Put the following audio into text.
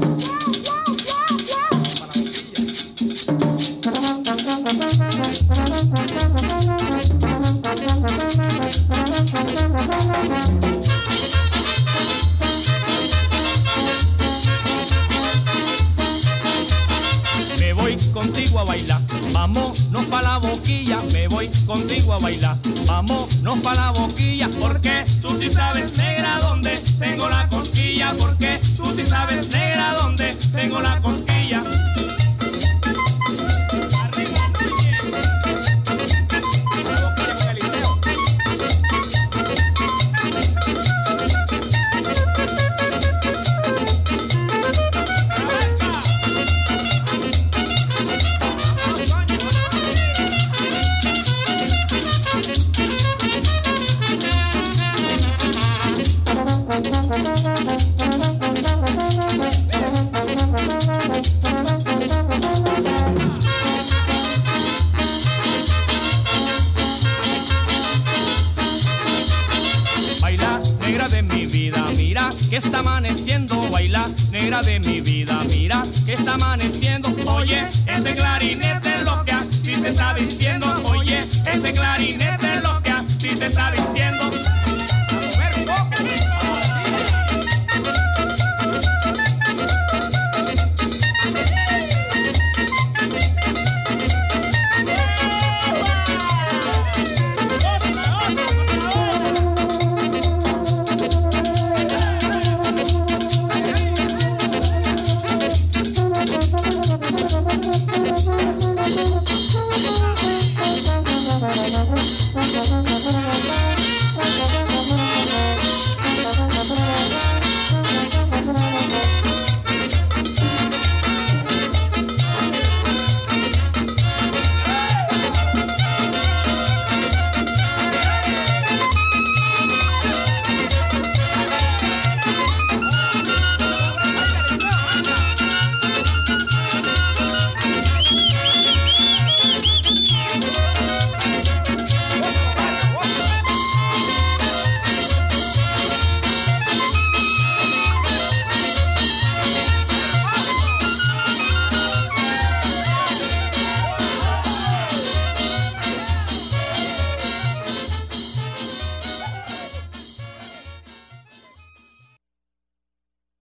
Contigo a bailar, vámonos pa' la boquilla, me voy contigo a bailar, vámonos pa' la boquilla, porque tú sí sabes, negra, dónde tengo la cosquilla, porque tú sí sabes, negra, dónde tengo la cosquilla. Que está amaneciendo, baila, negra de mi vida, mira, que está amaneciendo, oye, ese clarinete es lo que a ti te está diciendo, oye, ese clarinete es lo que a ti te está diciendo.